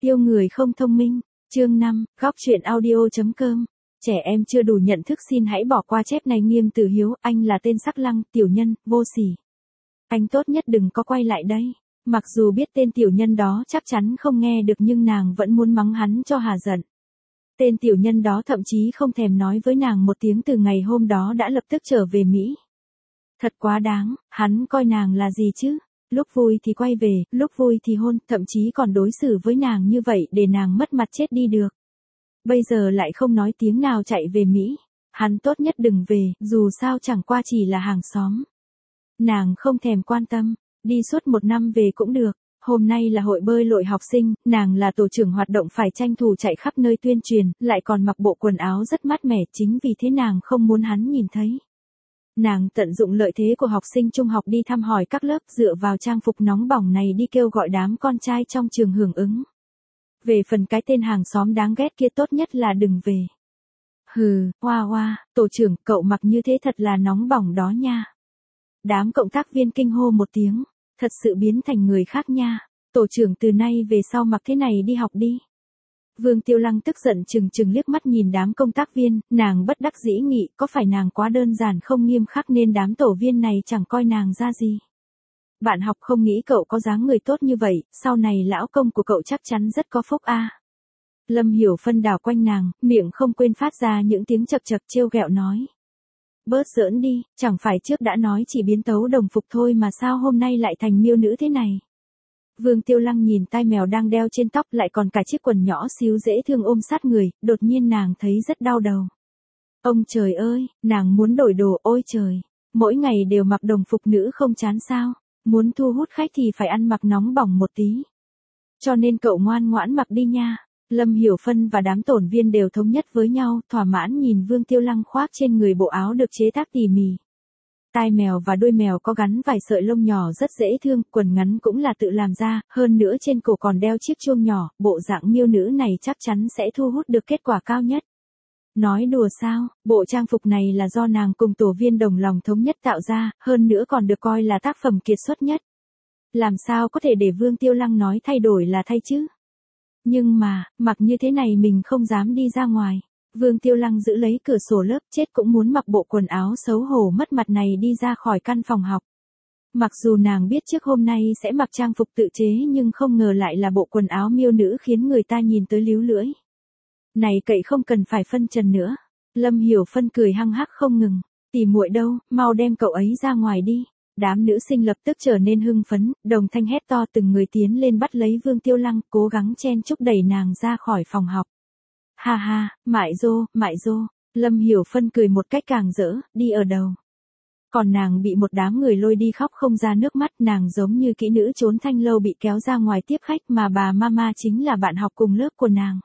Yêu người không thông minh. Chương 5, góc truyện audio.com. Trẻ em chưa đủ nhận thức xin hãy bỏ qua chép này. Nghiêm Tử Hiếu, anh là tên sắc lăng, tiểu nhân, vô sỉ. Anh tốt nhất đừng có quay lại đây. Mặc dù biết tên tiểu nhân đó chắc chắn không nghe được nhưng nàng vẫn muốn mắng hắn cho hà giận. Tên tiểu nhân đó thậm chí không thèm nói với nàng một tiếng từ ngày hôm đó đã lập tức trở về Mỹ. Thật quá đáng, hắn coi nàng là gì chứ? Lúc vui thì quay về, lúc vui thì hôn, thậm chí còn đối xử với nàng như vậy để nàng mất mặt chết đi được. Bây giờ lại không nói tiếng nào chạy về Mỹ. Hắn tốt nhất đừng về, dù sao chẳng qua chỉ là hàng xóm. Nàng không thèm quan tâm, đi suốt 1 năm về cũng được. Hôm nay là hội bơi lội học sinh, nàng là tổ trưởng hoạt động phải tranh thủ chạy khắp nơi tuyên truyền, lại còn mặc bộ quần áo rất mát mẻ, chính vì thế nàng không muốn hắn nhìn thấy. Nàng tận dụng lợi thế của học sinh trung học đi thăm hỏi các lớp, dựa vào trang phục nóng bỏng này đi kêu gọi đám con trai trong trường hưởng ứng. Về phần cái tên hàng xóm đáng ghét kia tốt nhất là đừng về. Hừ, hoa hoa, tổ trưởng, cậu mặc như thế thật là nóng bỏng đó nha. Đám cộng tác viên kinh hô một tiếng, thật sự biến thành người khác nha. Tổ trưởng từ nay về sau mặc thế này đi học đi. Vương Tiêu Lăng tức giận chừng liếc mắt nhìn đám công tác viên, nàng bất đắc dĩ nghĩ có phải nàng quá đơn giản không nghiêm khắc nên đám tổ viên này chẳng coi nàng ra gì. Bạn học không nghĩ cậu có dáng người tốt như vậy, sau này lão công của cậu chắc chắn rất có phúc a. Lâm Hiểu Phân đảo quanh nàng, miệng không quên phát ra những tiếng chậc chậc trêu ghẹo nói. Bớt giỡn đi, chẳng phải trước đã nói chỉ biến tấu đồng phục thôi mà sao hôm nay lại thành miêu nữ thế này. Vương Tiêu Lăng nhìn tai mèo đang đeo trên tóc lại còn cả chiếc quần nhỏ xíu dễ thương ôm sát người, đột nhiên nàng thấy rất đau đầu. Ông trời ơi, nàng muốn đổi đồ, ôi trời, mỗi ngày đều mặc đồng phục nữ không chán sao, muốn thu hút khách thì phải ăn mặc nóng bỏng một tí. Cho nên cậu ngoan ngoãn mặc đi nha. Lâm Hiểu Phân và đám tổn viên đều thống nhất với nhau, thỏa mãn nhìn Vương Tiêu Lăng khoác trên người bộ áo được chế tác tỉ mỉ. Tai mèo và đuôi mèo có gắn vài sợi lông nhỏ rất dễ thương, quần ngắn cũng là tự làm ra, hơn nữa trên cổ còn đeo chiếc chuông nhỏ, bộ dạng miêu nữ này chắc chắn sẽ thu hút được kết quả cao nhất. Nói đùa sao, bộ trang phục này là do nàng cùng tổ viên đồng lòng thống nhất tạo ra, hơn nữa còn được coi là tác phẩm kiệt xuất nhất. Làm sao có thể để Vương Tiêu Lăng nói thay đổi là thay chứ? Nhưng mà, mặc như thế này mình không dám đi ra ngoài. Vương Tiêu Lăng giữ lấy cửa sổ lớp, chết cũng muốn mặc bộ quần áo xấu hổ mất mặt này đi ra khỏi căn phòng học. Mặc dù nàng biết trước hôm nay sẽ mặc trang phục tự chế nhưng không ngờ lại là bộ quần áo miêu nữ khiến người ta nhìn tới líu lưỡi. Này cậy không cần phải phân trần nữa. Lâm Hiểu Phân cười hăng hắc không ngừng. Tỉ muội đâu, mau đem cậu ấy ra ngoài đi. Đám nữ sinh lập tức trở nên hưng phấn, đồng thanh hét to từng người tiến lên bắt lấy Vương Tiêu Lăng, cố gắng chen chúc đẩy nàng ra khỏi phòng học. Ha ha, mại dô, Lâm Hiểu Phân cười một cách càng rỡ, đi ở đầu. Còn nàng bị một đám người lôi đi khóc không ra nước mắt, nàng giống như kỹ nữ trốn thanh lâu bị kéo ra ngoài tiếp khách mà bà mama chính là bạn học cùng lớp của nàng.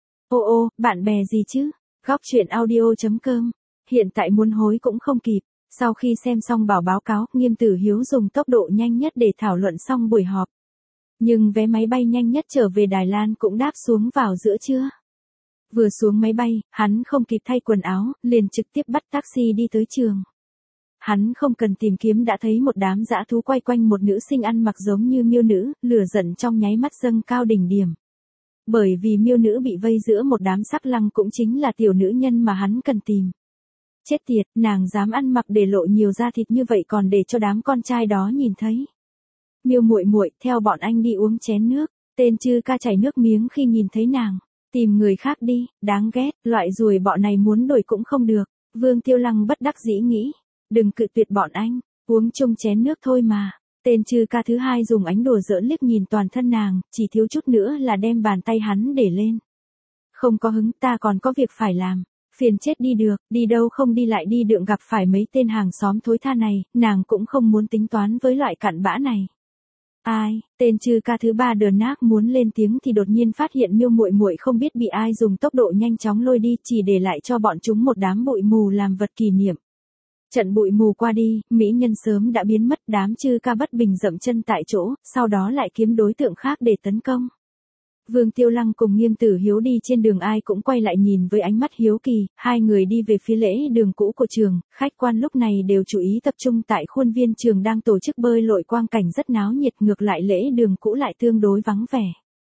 Ô, bạn bè gì chứ? Góc truyện audio.com. Hiện tại muốn hối cũng không kịp. Sau khi xem xong báo cáo, Nghiêm Tử Hiếu dùng tốc độ nhanh nhất để thảo luận xong buổi họp. Nhưng vé máy bay nhanh nhất trở về Đài Loan cũng đáp xuống vào giữa trưa. Vừa xuống máy bay, hắn không kịp thay quần áo, liền trực tiếp bắt taxi đi tới trường. Hắn không cần tìm kiếm đã thấy một đám dã thú quay quanh một nữ sinh ăn mặc giống như miêu nữ, lửa giận trong nháy mắt dâng cao đỉnh điểm. Bởi vì miêu nữ bị vây giữa một đám sắc lăng cũng chính là tiểu nữ nhân mà hắn cần tìm. Chết tiệt, nàng dám ăn mặc để lộ nhiều da thịt như vậy còn để cho đám con trai đó nhìn thấy. Miêu muội muội, theo bọn anh đi uống chén nước. Tên Chư Ca chảy nước miếng khi nhìn thấy nàng. Tìm người khác đi, đáng ghét, loại ruồi bọ này muốn đổi cũng không được. Vương Tiêu Lăng bất đắc dĩ nghĩ. Đừng cự tuyệt bọn anh, uống chung chén nước thôi mà. Tên Chư Ca thứ hai dùng ánh đùa giỡn liếc nhìn toàn thân nàng, chỉ thiếu chút nữa là đem bàn tay hắn để lên. Không có hứng, ta còn có việc phải làm. Phiền chết đi được, đi đâu không đi lại đi đượng gặp phải mấy tên hàng xóm thối tha này, nàng cũng không muốn tính toán với loại cặn bã này. Ai, tên Chư Ca thứ ba đờn nác muốn lên tiếng thì đột nhiên phát hiện miêu muội muội không biết bị ai dùng tốc độ nhanh chóng lôi đi, chỉ để lại cho bọn chúng một đám bụi mù làm vật kỷ niệm. Trận bụi mù qua đi, mỹ nhân sớm đã biến mất, đám Chư Ca bất bình dậm chân tại chỗ, sau đó lại kiếm đối tượng khác để tấn công. Vương Tiêu Lăng cùng Nghiêm Tử Hiếu đi trên đường ai cũng quay lại nhìn với ánh mắt hiếu kỳ, hai người đi về phía lễ đường cũ của trường, khách quan lúc này đều chú ý tập trung tại khuôn viên trường đang tổ chức bơi lội quang cảnh rất náo nhiệt, ngược lại lễ đường cũ lại tương đối vắng vẻ.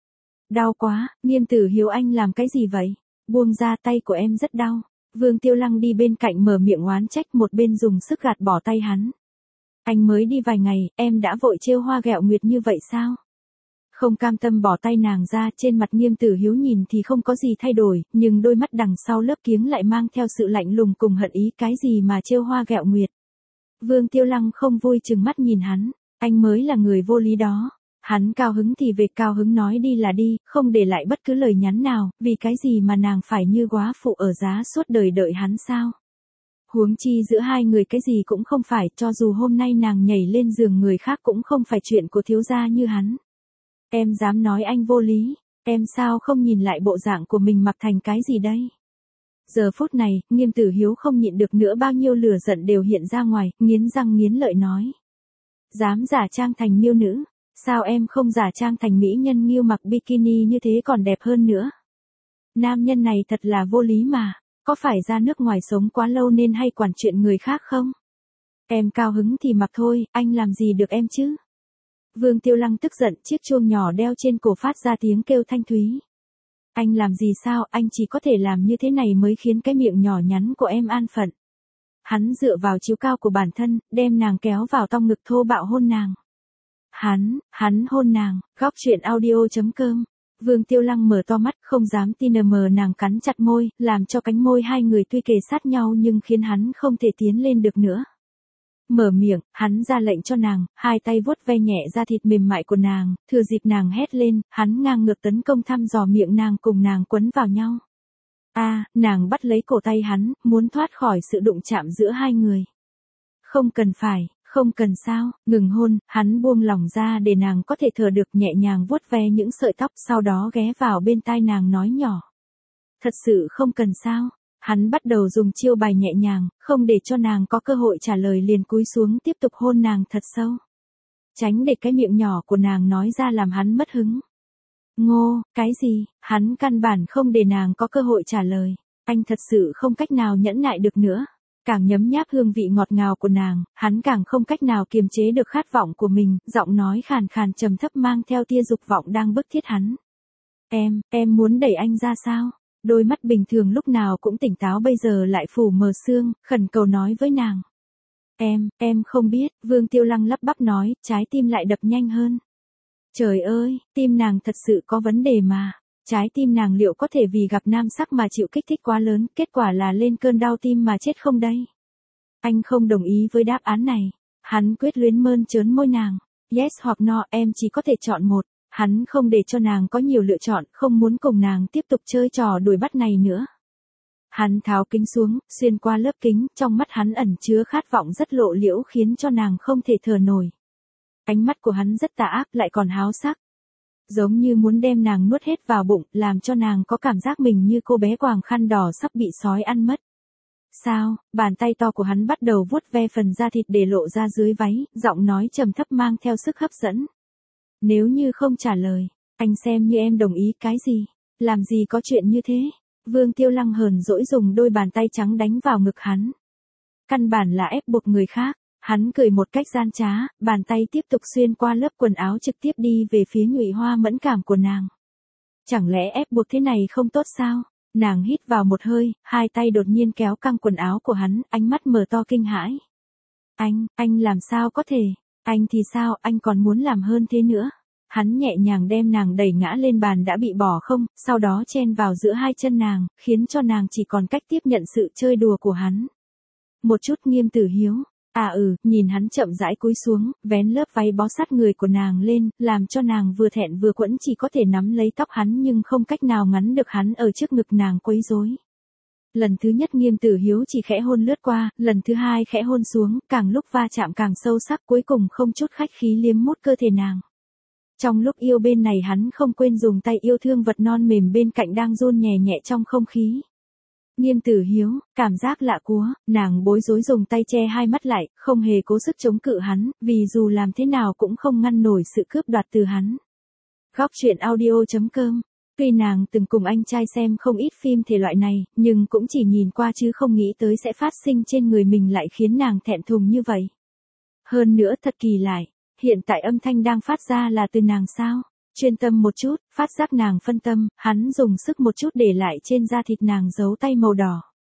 Đau quá, Nghiêm Tử Hiếu anh làm cái gì vậy? Buông ra, tay của em rất đau. Vương Tiêu Lăng đi bên cạnh mở miệng oán trách, một bên dùng sức gạt bỏ tay hắn. Anh mới đi vài ngày, em đã vội trêu hoa ghẹo nguyệt như vậy sao? Không cam tâm bỏ tay nàng ra, trên mặt Nghiêm Tử Hiếu nhìn thì không có gì thay đổi, nhưng đôi mắt đằng sau lớp kiếng lại mang theo sự lạnh lùng cùng hận ý, cái gì mà trêu hoa ghẹo nguyệt. Vương Tiêu Lăng không vui trừng mắt nhìn hắn, anh mới là người vô lý đó. Hắn cao hứng thì về, cao hứng nói đi là đi, không để lại bất cứ lời nhắn nào, vì cái gì mà nàng phải như góa phụ ở giá suốt đời đợi hắn sao? Huống chi giữa hai người cái gì cũng không phải, cho dù hôm nay nàng nhảy lên giường người khác cũng không phải chuyện của thiếu gia như hắn. Em dám nói anh vô lý, em sao không nhìn lại bộ dạng của mình mặc thành cái gì đây? Giờ phút này, Nghiêm Tử Hiếu không nhịn được nữa, bao nhiêu lửa giận đều hiện ra ngoài, nghiến răng nghiến lợi nói. Dám giả trang thành miêu nữ, sao em không giả trang thành mỹ nhân Nghiêu mặc bikini như thế còn đẹp hơn nữa? Nam nhân này thật là vô lý mà, có phải ra nước ngoài sống quá lâu nên hay quản chuyện người khác không? Em cao hứng thì mặc thôi, anh làm gì được em chứ? Vương Tiêu Lăng tức giận, chiếc chuông nhỏ đeo trên cổ phát ra tiếng kêu thanh thúy. Anh làm gì sao, anh chỉ có thể làm như thế này mới khiến cái miệng nhỏ nhắn của em an phận. Hắn dựa vào chiều cao của bản thân, đem nàng kéo vào trong ngực thô bạo hôn nàng. Hắn hôn nàng, góc truyện audio.com. Vương Tiêu Lăng mở to mắt, không dám tin mờ, nàng cắn chặt môi, làm cho cánh môi hai người tuy kề sát nhau nhưng khiến hắn không thể tiến lên được nữa. Mở miệng, hắn ra lệnh cho nàng, hai tay vuốt ve nhẹ da thịt mềm mại của nàng, thừa dịp nàng hét lên, hắn ngang ngược tấn công thăm dò miệng nàng, cùng nàng quấn vào nhau. Nàng bắt lấy cổ tay hắn, muốn thoát khỏi sự đụng chạm giữa hai người. Không cần sao, ngừng hôn, hắn buông lỏng ra để nàng có thể thở được, nhẹ nhàng vuốt ve những sợi tóc, sau đó ghé vào bên tai nàng nói nhỏ. Thật sự không cần sao? Hắn bắt đầu dùng chiêu bài nhẹ nhàng, không để cho nàng có cơ hội trả lời liền cúi xuống tiếp tục hôn nàng thật sâu. Tránh để cái miệng nhỏ của nàng nói ra làm hắn mất hứng. Ngô, cái gì? Hắn căn bản không để nàng có cơ hội trả lời. Anh thật sự không cách nào nhẫn nại được nữa. Càng nhấm nháp hương vị ngọt ngào của nàng, hắn càng không cách nào kiềm chế được khát vọng của mình, giọng nói khàn khàn trầm thấp mang theo tia dục vọng đang bức thiết hắn. Em muốn đẩy anh ra sao? Đôi mắt bình thường lúc nào cũng tỉnh táo bây giờ lại phủ mờ sương, khẩn cầu nói với nàng. Em không biết, Vương Tiêu Lăng lắp bắp nói, trái tim lại đập nhanh hơn. Trời ơi, tim nàng thật sự có vấn đề mà. Trái tim nàng liệu có thể vì gặp nam sắc mà chịu kích thích quá lớn, kết quả là lên cơn đau tim mà chết không đây? Anh không đồng ý với đáp án này. Hắn quyết luyến mơn trớn môi nàng. Yes hoặc no, em chỉ có thể chọn một. Hắn không để cho nàng có nhiều lựa chọn, không muốn cùng nàng tiếp tục chơi trò đuổi bắt này nữa. Hắn tháo kính xuống, xuyên qua lớp kính, trong mắt hắn ẩn chứa khát vọng rất lộ liễu khiến cho nàng không thể thở nổi. Ánh mắt của hắn rất tà ác lại còn háo sắc. Giống như muốn đem nàng nuốt hết vào bụng, làm cho nàng có cảm giác mình như cô bé quàng khăn đỏ sắp bị sói ăn mất. Sao? Bàn tay to của hắn bắt đầu vuốt ve phần da thịt để lộ ra dưới váy, giọng nói trầm thấp mang theo sức hấp dẫn. Nếu như không trả lời, anh xem như em đồng ý cái gì? Làm gì có chuyện như thế? Vương Tiêu Lăng hờn dỗi dùng đôi bàn tay trắng đánh vào ngực hắn. Căn bản là ép buộc người khác. Hắn cười một cách gian trá, bàn tay tiếp tục xuyên qua lớp quần áo trực tiếp đi về phía nhụy hoa mẫn cảm của nàng. Chẳng lẽ ép buộc thế này không tốt sao? Nàng hít vào một hơi, hai tay đột nhiên kéo căng quần áo của hắn, ánh mắt mở to kinh hãi. Anh làm sao có thể? Anh thì sao, anh còn muốn làm hơn thế nữa? Hắn nhẹ nhàng đem nàng đẩy ngã lên bàn đã bị bỏ không, sau đó chen vào giữa hai chân nàng, khiến cho nàng chỉ còn cách tiếp nhận sự chơi đùa của hắn. Một chút Nghiêm Tử Hiếu. Nhìn hắn chậm rãi cúi xuống, vén lớp váy bó sát người của nàng lên, làm cho nàng vừa thẹn vừa quẫn chỉ có thể nắm lấy tóc hắn nhưng không cách nào ngắn được hắn ở trước ngực nàng quấy rối. Lần thứ nhất Nghiêm Tử Hiếu chỉ khẽ hôn lướt qua, lần thứ hai khẽ hôn xuống, càng lúc va chạm càng sâu sắc, cuối cùng không chút khách khí liếm mút cơ thể nàng. Trong lúc yêu bên này hắn không quên dùng tay yêu thương vật non mềm bên cạnh đang run nhẹ nhẹ trong không khí. Nghiêm Tử Hiếu, cảm giác lạ quá, nàng bối rối dùng tay che hai mắt lại, không hề cố sức chống cự hắn, vì dù làm thế nào cũng không ngăn nổi sự cướp đoạt từ hắn. Góc truyện audio.com. Tuy nàng từng cùng anh trai xem không ít phim thể loại này, nhưng cũng chỉ nhìn qua chứ không nghĩ tới sẽ phát sinh trên người mình lại khiến nàng thẹn thùng như vậy. Hơn nữa thật kỳ lạ, hiện tại âm thanh đang phát ra là từ nàng sao? Chuyên tâm một chút, phát giác nàng phân tâm, hắn dùng sức một chút để lại trên da thịt nàng dấu tay màu đỏ.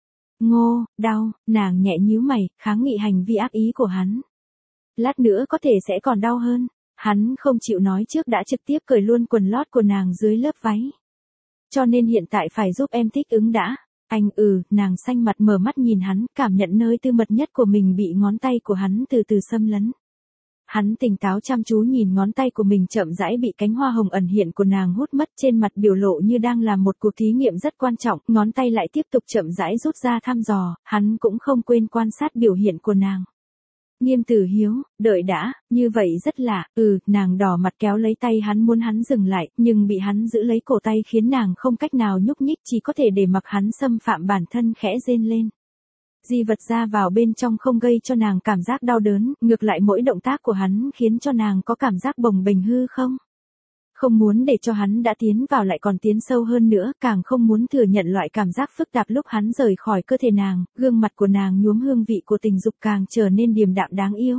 Ngô, đau, nàng nhẹ nhíu mày, kháng nghị hành vi ác ý của hắn. Lát nữa có thể sẽ còn đau hơn. Hắn không chịu nói trước đã trực tiếp cởi luôn quần lót của nàng dưới lớp váy. Cho nên hiện tại phải giúp em thích ứng đã. Anh nàng xanh mặt mở mắt nhìn hắn, cảm nhận nơi tư mật nhất của mình bị ngón tay của hắn từ từ xâm lấn. Hắn tỉnh táo chăm chú nhìn ngón tay của mình chậm rãi bị cánh hoa hồng ẩn hiện của nàng hút mất, trên mặt biểu lộ như đang làm một cuộc thí nghiệm rất quan trọng, ngón tay lại tiếp tục chậm rãi rút ra thăm dò, hắn cũng không quên quan sát biểu hiện của nàng. Nghiêm Tử Hiếu, đợi đã, như vậy rất lạ, nàng đỏ mặt kéo lấy tay hắn muốn hắn dừng lại, nhưng bị hắn giữ lấy cổ tay khiến nàng không cách nào nhúc nhích, chỉ có thể để mặc hắn xâm phạm bản thân khẽ rên lên. Di vật ra vào bên trong không gây cho nàng cảm giác đau đớn, ngược lại mỗi động tác của hắn khiến cho nàng có cảm giác bồng bềnh hư không. Không muốn để cho hắn đã tiến vào lại còn tiến sâu hơn nữa, càng không muốn thừa nhận loại cảm giác phức tạp lúc hắn rời khỏi cơ thể nàng, gương mặt của nàng nhuốm hương vị của tình dục càng trở nên điềm đạm đáng yêu.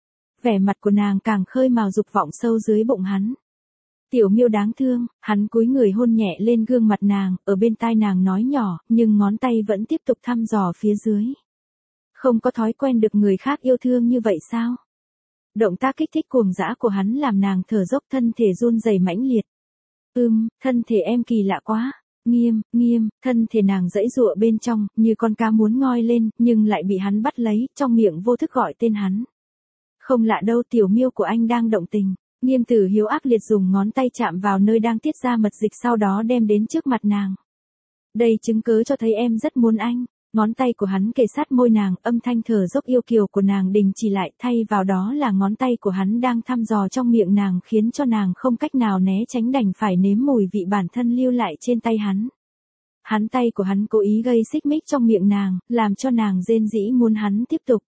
Vẻ mặt của nàng càng khơi mào dục vọng sâu dưới bụng hắn. Tiểu Miêu đáng thương, hắn cúi người hôn nhẹ lên gương mặt nàng, ở bên tai nàng nói nhỏ, nhưng ngón tay vẫn tiếp tục thăm dò phía dưới. Không có thói quen được người khác yêu thương như vậy sao? Động tác kích thích cuồng dã của hắn làm nàng thở dốc, thân thể run rẩy mãnh liệt. Thân thể em kỳ lạ quá. Nghiêm, thân thể nàng giãy giụa bên trong, như con cá muốn ngoi lên, nhưng lại bị hắn bắt lấy, trong miệng vô thức gọi tên hắn. Không lạ đâu, Tiểu Miêu của anh đang động tình. Nghiêm Tử Hiếu ác liệt dùng ngón tay chạm vào nơi đang tiết ra mật dịch, sau đó đem đến trước mặt nàng. Đây chứng cớ cho thấy em rất muốn anh. Ngón tay của hắn kề sát môi nàng, âm thanh thở dốc yêu kiều của nàng đình chỉ lại, thay vào đó là ngón tay của hắn đang thăm dò trong miệng nàng, khiến cho nàng không cách nào né tránh, đành phải nếm mùi vị bản thân lưu lại trên tay hắn. Tay của hắn cố ý gây xích mích trong miệng nàng, làm cho nàng rên rỉ muốn hắn tiếp tục.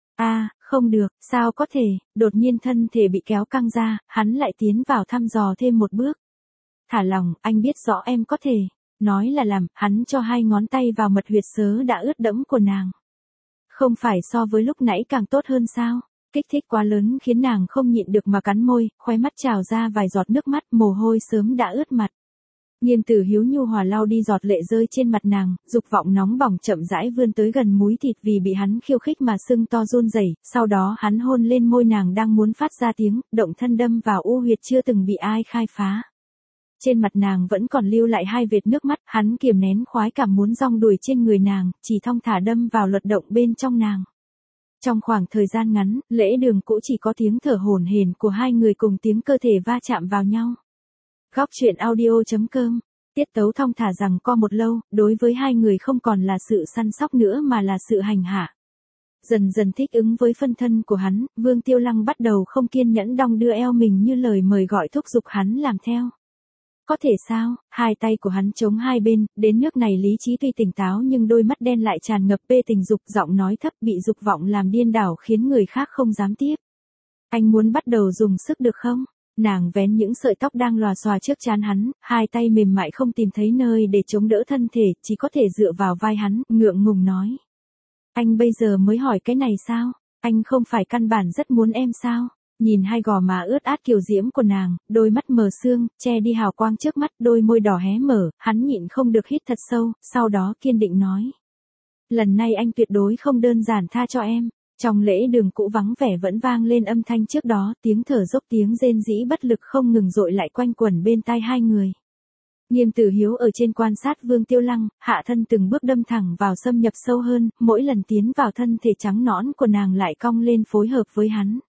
Không được, sao có thể, đột nhiên thân thể bị kéo căng ra, hắn lại tiến vào thăm dò thêm một bước. Thả lòng, anh biết rõ em có thể. Nói là làm, hắn cho hai ngón tay vào mật huyệt sớ đã ướt đẫm của nàng. Không phải so với lúc nãy càng tốt hơn sao? Kích thích quá lớn khiến nàng không nhịn được mà cắn môi, khóe mắt trào ra vài giọt nước mắt, mồ hôi sớm đã ướt mặt. Nghiêm Tử Hiếu nhu hòa lau đi giọt lệ rơi trên mặt nàng, dục vọng nóng bỏng chậm rãi vươn tới gần múi thịt, vì bị hắn khiêu khích mà sưng to run rẩy. Sau đó hắn hôn lên môi nàng đang muốn phát ra tiếng, động thân đâm vào u huyệt chưa từng bị ai khai phá. Trên mặt nàng vẫn còn lưu lại hai vệt nước mắt, hắn kiềm nén khoái cảm muốn rong đuổi trên người nàng, chỉ thong thả đâm vào luật động bên trong nàng. Trong khoảng thời gian ngắn, lễ đường cũ chỉ có tiếng thở hổn hển của hai người cùng tiếng cơ thể va chạm vào nhau. Góc truyện audio.com, tiết tấu thong thả rằng co một lâu, đối với hai người không còn là sự săn sóc nữa mà là sự hành hạ. Dần dần thích ứng với phân thân của hắn, Vương Tiêu Lăng bắt đầu không kiên nhẫn đong đưa eo mình như lời mời gọi, thúc giục hắn làm theo. Có thể sao? Hai tay của hắn chống hai bên, đến nước này lý trí tuy tỉnh táo nhưng đôi mắt đen lại tràn ngập bê tình dục, giọng nói thấp bị dục vọng làm điên đảo khiến người khác không dám tiếp. Anh muốn bắt đầu dùng sức được không? Nàng vén những sợi tóc đang lòa xòa trước trán hắn, hai tay mềm mại không tìm thấy nơi để chống đỡ thân thể, chỉ có thể dựa vào vai hắn, ngượng ngùng nói. Anh bây giờ mới hỏi cái này sao? Anh không phải căn bản rất muốn em sao? Nhìn hai gò má ướt át kiều diễm của nàng, đôi mắt mờ sương, che đi hào quang trước mắt, đôi môi đỏ hé mở, hắn nhịn không được hít thật sâu, sau đó kiên định nói. Lần này anh tuyệt đối không đơn giản tha cho em. Trong lễ đường cũ vắng vẻ vẫn vang lên âm thanh trước đó, tiếng thở dốc, tiếng rên rỉ bất lực không ngừng dội lại quanh quẩn bên tai hai người. Nghiêm Tử Hiếu ở trên quan sát Vương Tiêu Lăng, hạ thân từng bước đâm thẳng vào, xâm nhập sâu hơn, mỗi lần tiến vào thân thể trắng nõn của nàng lại cong lên phối hợp với hắn.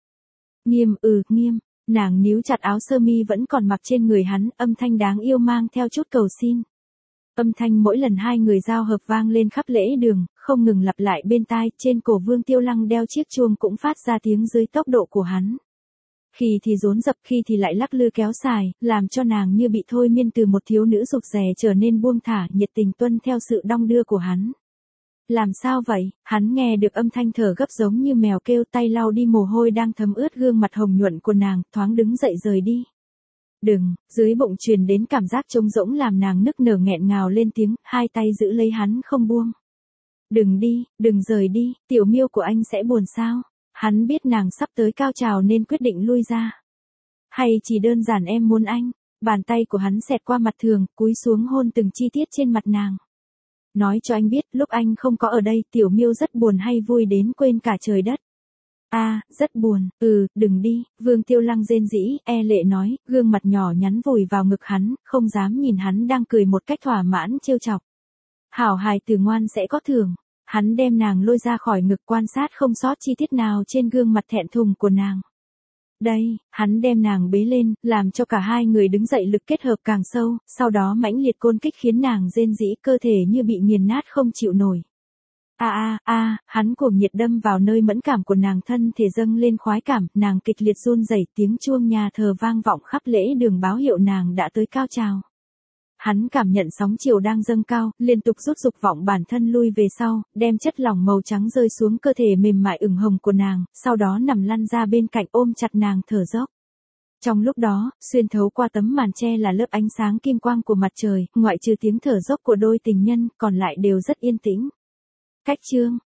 Nghiêm, nàng níu chặt áo sơ mi vẫn còn mặc trên người hắn, âm thanh đáng yêu mang theo chút cầu xin. Âm thanh mỗi lần hai người giao hợp vang lên khắp lễ đường, không ngừng lặp lại bên tai, trên cổ Vương Tiêu Lăng đeo chiếc chuông cũng phát ra tiếng dưới tốc độ của hắn. Khi thì dồn dập, khi thì lại lắc lư kéo dài, làm cho nàng như bị thôi miên từ một thiếu nữ rụt rè trở nên buông thả, nhiệt tình tuân theo sự đong đưa của hắn. Làm sao vậy? Hắn nghe được âm thanh thở gấp giống như mèo kêu, tay lau đi mồ hôi đang thấm ướt gương mặt hồng nhuận của nàng, thoáng đứng dậy rời đi. Đừng, dưới bụng truyền đến cảm giác trống rỗng làm nàng nức nở nghẹn ngào lên tiếng, hai tay giữ lấy hắn không buông. Đừng đi, đừng rời đi, Tiểu Miêu của anh sẽ buồn sao? Hắn biết nàng sắp tới cao trào nên quyết định lui ra. Hay chỉ đơn giản em muốn anh? Bàn tay của hắn xẹt qua mặt Thường, cúi xuống hôn từng chi tiết trên mặt nàng. Nói cho anh biết, lúc anh không có ở đây, Tiểu Miêu rất buồn hay vui đến quên cả trời đất. Rất buồn, đừng đi, Vương Tiêu Lăng rên rỉ, e lệ nói, gương mặt nhỏ nhắn vùi vào ngực hắn, không dám nhìn hắn đang cười một cách thỏa mãn trêu chọc. Hảo hài tử ngoan sẽ có thưởng. Hắn đem nàng lôi ra khỏi ngực quan sát không sót chi tiết nào trên gương mặt thẹn thùng của nàng. Đây, hắn đem nàng bế lên, làm cho cả hai người đứng dậy lực kết hợp càng sâu, sau đó mãnh liệt côn kích khiến nàng rên rỉ cơ thể như bị nghiền nát không chịu nổi. Hắn cuồng nhiệt đâm vào nơi mẫn cảm của nàng thân thể dâng lên khoái cảm, nàng kịch liệt run rẩy tiếng chuông nhà thờ vang vọng khắp lễ đường báo hiệu nàng đã tới cao trào. Hắn cảm nhận sóng chiều đang dâng cao, liên tục rút dục vọng bản thân lui về sau, đem chất lỏng màu trắng rơi xuống cơ thể mềm mại ửng hồng của nàng, sau đó nằm lăn ra bên cạnh ôm chặt nàng thở dốc. Trong lúc đó, xuyên thấu qua tấm màn che là lớp ánh sáng kim quang của mặt trời, ngoại trừ tiếng thở dốc của đôi tình nhân, còn lại đều rất yên tĩnh. Cách chương